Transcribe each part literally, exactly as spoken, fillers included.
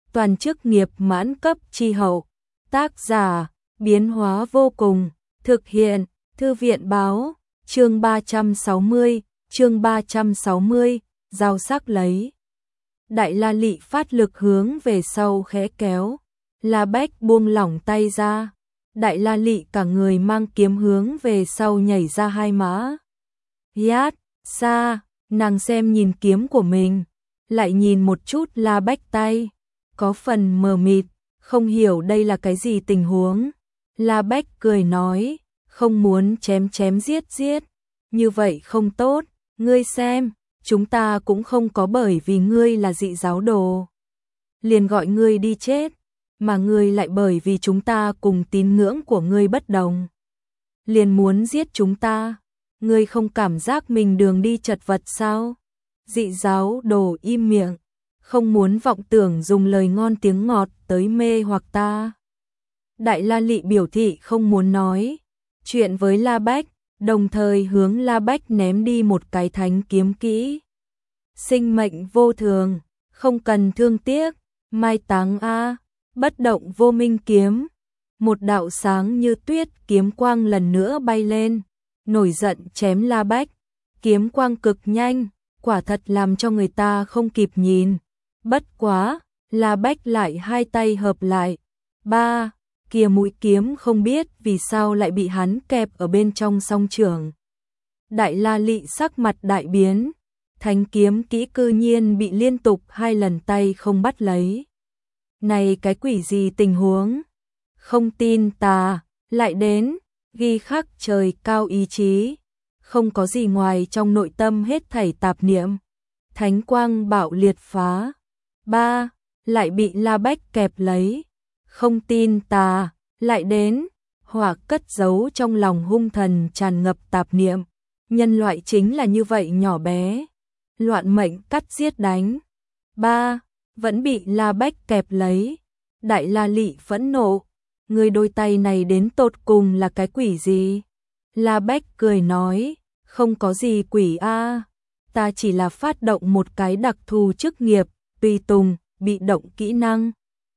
toàn chức nghiệp mãn cấp chi hậu. Tác giả, biến hóa vô cùng, thực hiện, thư viện báo, chương ba trăm sáu mươi, chương ba trăm sáu mươi, dao sắc lấy. Đại La Lị phát lực hướng về sau khẽ kéo, La Bách buông lỏng tay ra. Đại La Lị cả người mang kiếm hướng về sau nhảy ra hai mã. Yát, xa, nàng xem nhìn kiếm của mình, lại nhìn một chút La Bách tay, có phần mờ mịt, không hiểu đây là cái gì tình huống. La Bách cười nói, không muốn chém chém giết giết, như vậy không tốt, ngươi xem, chúng ta cũng không có bởi vì ngươi là dị giáo đồ liền gọi ngươi đi chết, mà ngươi lại bởi vì chúng ta cùng tín ngưỡng của ngươi bất đồng liền muốn giết chúng ta, ngươi không cảm giác mình đường đi chật vật sao? Dị giáo đồ im miệng, không muốn vọng tưởng dùng lời ngon tiếng ngọt tới mê hoặc ta. Đại La Lị biểu thị không muốn nói chuyện với La Bách, đồng thời hướng La Bách ném đi một cái thánh kiếm kỹ. Sinh mệnh vô thường, không cần thương tiếc, mai táng a, bất động vô minh kiếm. Một đạo sáng như tuyết kiếm quang lần nữa bay lên, nổi giận chém La Bách. Kiếm quang cực nhanh, quả thật làm cho người ta không kịp nhìn. Bất quá, La Bách lại hai tay hợp lại. Ba, kia mũi kiếm không biết vì sao lại bị hắn kẹp ở bên trong song trường. Đại La Lị sắc mặt đại biến, thánh kiếm kỹ cư nhiên bị liên tục hai lần tay không bắt lấy. Này cái quỷ gì tình huống? Không tin ta, lại đến, ghi khắc trời cao ý chí. Không có gì ngoài trong nội tâm hết thảy tạp niệm. Thánh quang bạo liệt phá. Ba, lại bị La Bách kẹp lấy. Không tin ta, lại đến, hỏa cất giấu trong lòng hung thần tràn ngập tạp niệm. Nhân loại chính là như vậy nhỏ bé. Loạn mệnh cắt giết đánh. Ba, vẫn bị La Bách kẹp lấy. Đại La Lị phẫn nộ. Người đôi tay này đến tột cùng là cái quỷ gì? La Bách cười nói, không có gì quỷ a, ta chỉ là phát động một cái đặc thù chức nghiệp, tùy tùng, bị động kỹ năng.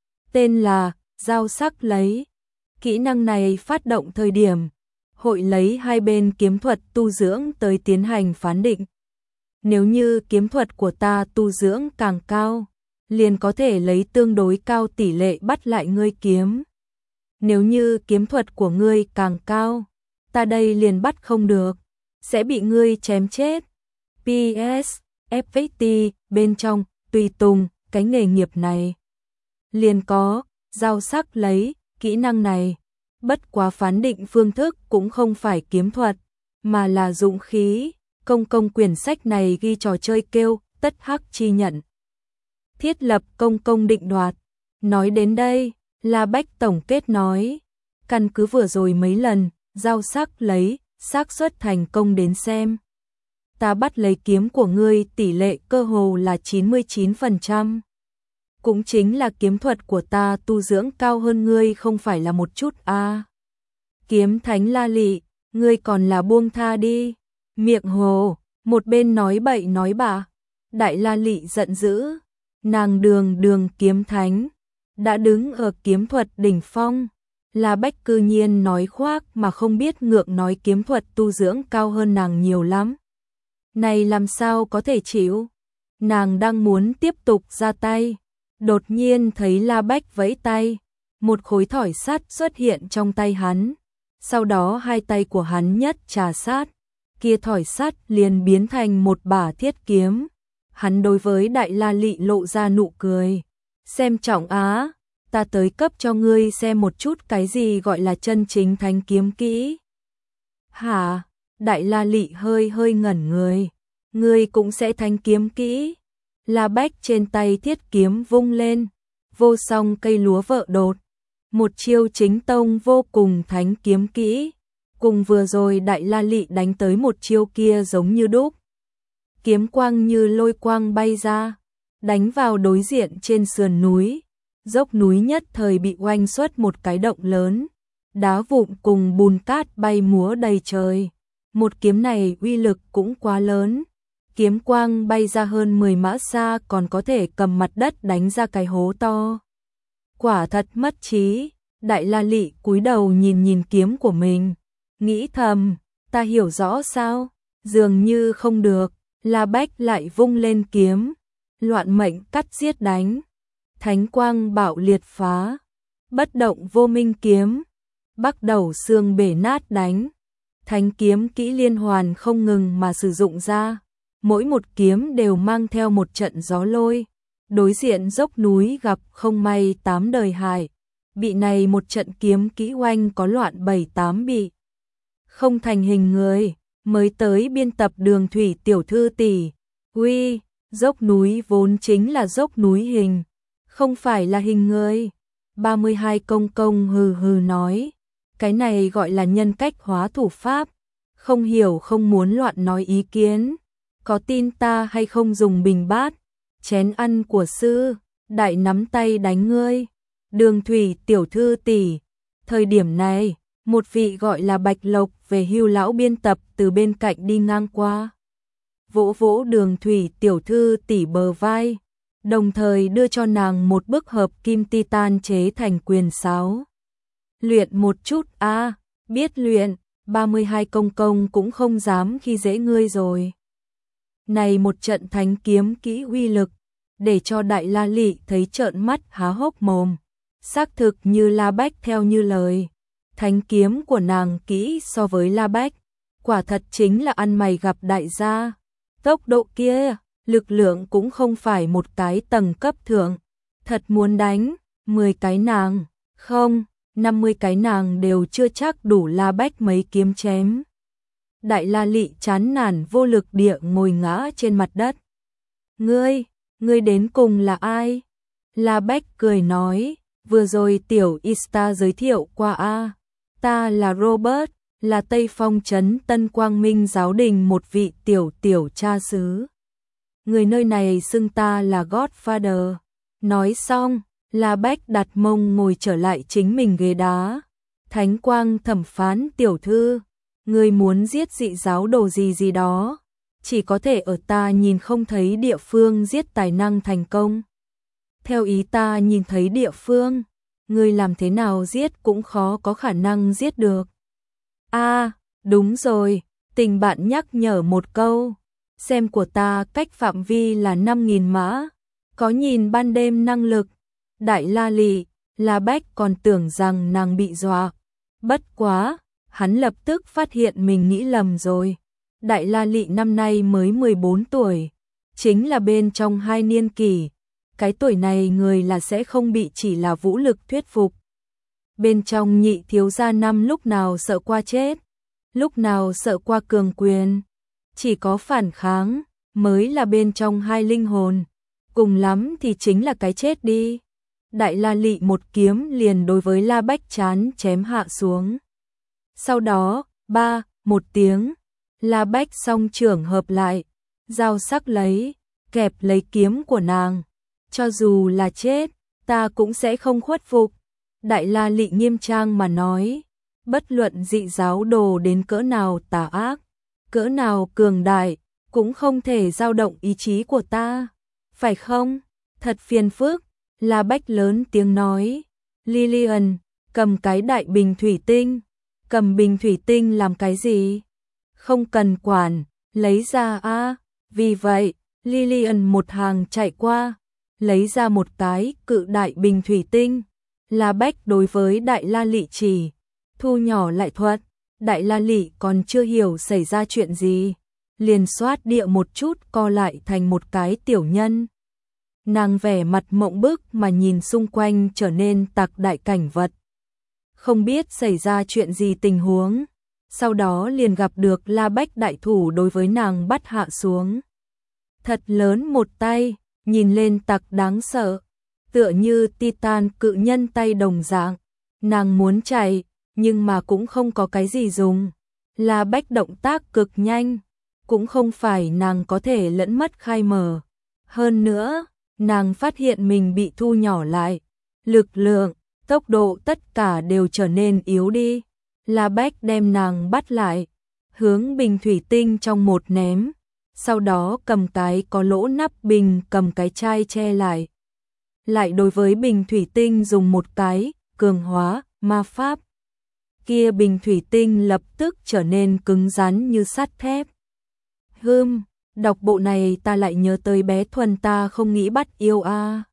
Tên là, dao sắc lấy. Kỹ năng này phát động thời điểm, hội lấy hai bên kiếm thuật tu dưỡng tới tiến hành phán định. Nếu như kiếm thuật của ta tu dưỡng càng cao, liền có thể lấy tương đối cao tỷ lệ bắt lại ngươi kiếm. Nếu như kiếm thuật của ngươi càng cao, ta đây liền bắt không được, sẽ bị ngươi chém chết. pê ét, ép ích tê, bên trong, tùy tùng, cái nghề nghiệp này. Liền có, dao sắc lấy, kỹ năng này. Bất quá phán định phương thức cũng không phải kiếm thuật, mà là dụng khí. Công công quyển sách này ghi trò chơi kêu, tất hắc chi nhận. Thiết lập công công định đoạt. Nói đến đây, La Bách tổng kết nói, căn cứ vừa rồi mấy lần, dao sắc lấy, xác suất thành công đến xem. Ta bắt lấy kiếm của ngươi tỷ lệ cơ hồ là chín mươi chín phần trăm. Cũng chính là kiếm thuật của ta tu dưỡng cao hơn ngươi không phải là một chút a. À. Kiếm thánh La Lị, ngươi còn là buông tha đi. Miệng hồ, một bên nói bậy nói bạ. Đại La Lị giận dữ, nàng đường đường kiếm thánh, đã đứng ở kiếm thuật đỉnh phong. La Bách cư nhiên nói khoác mà không biết ngượng nói kiếm thuật tu dưỡng cao hơn nàng nhiều lắm. Này làm sao có thể chịu? Nàng đang muốn tiếp tục ra tay, đột nhiên thấy La Bách vẫy tay, một khối thỏi sắt xuất hiện trong tay hắn. Sau đó hai tay của hắn nhất trà sát, kia thỏi sắt liền biến thành một bả thiết kiếm. Hắn đối với Đại La Lị lộ ra nụ cười. Xem trọng á, ta tới cấp cho ngươi xem một chút cái gì gọi là chân chính thánh kiếm kỹ. Hả? Đại La Lị hơi hơi ngẩn người. Ngươi cũng sẽ thánh kiếm kỹ. La Bách trên tay thiết kiếm vung lên, vô song cây lúa vợ đột. Một chiêu chính tông vô cùng thánh kiếm kỹ. Cùng vừa rồi Đại La Lị đánh tới một chiêu kia giống như đúc. Kiếm quang như lôi quang bay ra, đánh vào đối diện trên sườn núi. Dốc núi nhất thời bị oanh xuất một cái động lớn, đá vụn cùng bùn cát bay múa đầy trời. Một kiếm này uy lực cũng quá lớn. kiếm quang bay ra hơn mười mã xa còn có thể cầm mặt đất đánh ra cái hố to. Quả thật mất trí, Đại La Lị cúi đầu nhìn nhìn kiếm của mình, nghĩ thầm, ta hiểu rõ sao, dường như không được, La Bách lại vung lên kiếm, loạn mệnh cắt giết đánh, thánh quang bạo liệt phá, bất động vô minh kiếm, bắt đầu xương bể nát đánh, thánh kiếm kỹ liên hoàn không ngừng mà sử dụng ra, mỗi một kiếm đều mang theo một trận gió lôi, đối diện dốc núi gặp không may tám đời hại, bị này một trận kiếm kỹ oanh có loạn bảy tám bị, không thành hình người, mới tới biên tập Đường Thủy tiểu thư tỷ, uy, dốc núi vốn chính là dốc núi hình, không phải là hình người. ba mươi hai công công hừ hừ nói, cái này gọi là nhân cách hóa thủ pháp, không hiểu không muốn loạn nói ý kiến, có tin ta hay không dùng bình bát, chén ăn của sư, đại nắm tay đánh ngươi. Đường Thủy tiểu thư tỷ, thời điểm này, một vị gọi là Bạch Lộc về hưu lão biên tập từ bên cạnh đi ngang qua. Vỗ vỗ Đường Thủy tiểu thư tỷ bờ vai, đồng thời đưa cho nàng một bức hợp kim titan chế thành quyền sáo. Luyện một chút a, à, biết luyện, ba mươi hai công công cũng không dám khi dễ ngươi rồi. Này một trận thánh kiếm kỹ uy lực, để cho Đại La Lị thấy trợn mắt há hốc mồm. Xác thực như La Bách theo như lời, thánh kiếm của nàng kỹ so với La Bách, quả thật chính là ăn mày gặp đại gia. Tốc độ kia, lực lượng cũng không phải một cái tầng cấp thượng, thật muốn đánh, mười cái nàng, không, năm mươi cái nàng đều chưa chắc đủ La Bách mấy kiếm chém. Đại La Lị chán nản vô lực địa ngồi ngã trên mặt đất. Ngươi, ngươi đến cùng là ai? La Bách cười nói, vừa rồi tiểu Ista giới thiệu qua a, ta là Robert, là Tây Phong trấn Tân Quang Minh giáo đình một vị tiểu tiểu cha xứ. Người nơi này xưng ta là Godfather. Nói xong, La Bách đặt mông ngồi trở lại chính mình ghế đá. Thánh Quang thẩm phán tiểu thư, người muốn giết dị giáo đồ gì gì đó, chỉ có thể ở ta nhìn không thấy địa phương giết tài năng thành công. Theo ý ta nhìn thấy địa phương, người làm thế nào giết cũng khó có khả năng giết được. A, à, đúng rồi, tình bạn nhắc nhở một câu, xem của ta cách phạm vi là năm nghìn mã, có nhìn ban đêm năng lực. Đại La Lị, La Bách còn tưởng rằng nàng bị dọa, bất quá, hắn lập tức phát hiện mình nghĩ lầm rồi. Đại La Lị năm nay mới mười bốn tuổi, chính là bên trong hai niên kỷ, cái tuổi này người là sẽ không bị chỉ là vũ lực thuyết phục. Bên trong nhị thiếu gia năm lúc nào sợ qua chết, lúc nào sợ qua cường quyền, chỉ có phản kháng mới là bên trong hai linh hồn, cùng lắm thì chính là cái chết đi. Đại La Lị một kiếm liền đối với La Bách chán chém hạ xuống. Sau đó, ba, một tiếng, La Bách song trưởng hợp lại, dao sắc lấy, kẹp lấy kiếm của nàng. Cho dù là chết, ta cũng sẽ không khuất phục. Đại La Lị nghiêm trang mà nói, bất luận dị giáo đồ đến cỡ nào tà ác, cỡ nào cường đại, cũng không thể dao động ý chí của ta. Phải không? Thật phiền phức. La Bách lớn tiếng nói, Lillian, cầm cái đại bình thủy tinh. Cầm bình thủy tinh làm cái gì? Không cần quản, lấy ra a. À. Vì vậy, Lillian một hàng chạy qua, lấy ra một cái cự đại bình thủy tinh. La Bách đối với Đại La Lị chỉ, thu nhỏ lại thuật. Đại La Lị còn chưa hiểu xảy ra chuyện gì, liền xoát địa một chút co lại thành một cái tiểu nhân. Nàng vẻ mặt mộng bức mà nhìn xung quanh trở nên tạc đại cảnh vật. Không biết xảy ra chuyện gì tình huống, sau đó liền gặp được La Bách đại thủ đối với nàng bắt hạ xuống. Thật lớn một tay, nhìn lên tặc đáng sợ, tựa như Titan cự nhân tay đồng dạng. Nàng muốn chạy, nhưng mà cũng không có cái gì dùng. La Bách động tác cực nhanh, cũng không phải nàng có thể lẫn mất khai mở. Hơn nữa, nàng phát hiện mình bị thu nhỏ lại, lực lượng, tốc độ tất cả đều trở nên yếu đi. La Bách đem nàng bắt lại, hướng bình thủy tinh trong một ném, sau đó cầm cái có lỗ nắp bình cầm cái chai che lại. Lại đối với bình thủy tinh dùng một cái cường hóa ma pháp. Kia bình thủy tinh lập tức trở nên cứng rắn như sắt thép. Hừm, đọc bộ này ta lại nhớ tới bé Thuần ta không nghĩ bắt yêu a. À.